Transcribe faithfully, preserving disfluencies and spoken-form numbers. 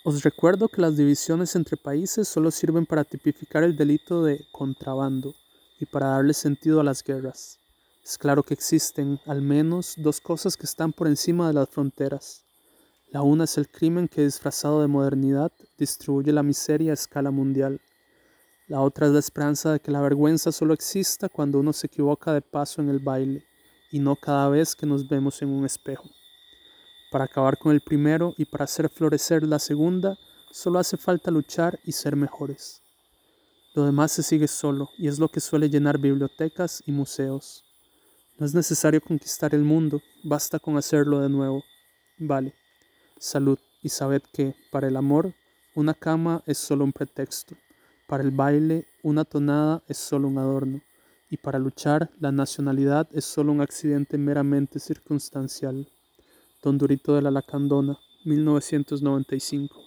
Os recuerdo que las divisiones entre países solo sirven para tipificar el delito de contrabando y para darle sentido a las guerras. Es claro que existen, al menos, dos cosas que están por encima de las fronteras. La una es el crimen que, disfrazado de modernidad, distribuye la miseria a escala mundial. La otra es la esperanza de que la vergüenza solo exista cuando uno se equivoca de paso en el baile, y no cada vez que nos vemos en un espejo. Para acabar con el primero y para hacer florecer la segunda, solo hace falta luchar y ser mejores. Lo demás se sigue solo, y es lo que suele llenar bibliotecas y museos. No es necesario conquistar el mundo, basta con hacerlo de nuevo. Vale. Salud, y sabed que, para el amor, una cama es solo un pretexto. Para el baile, una tonada es solo un adorno. Y para luchar, la nacionalidad es solo un accidente meramente circunstancial. Don Durito de la Lacandona, mil novecientos noventa y cinco.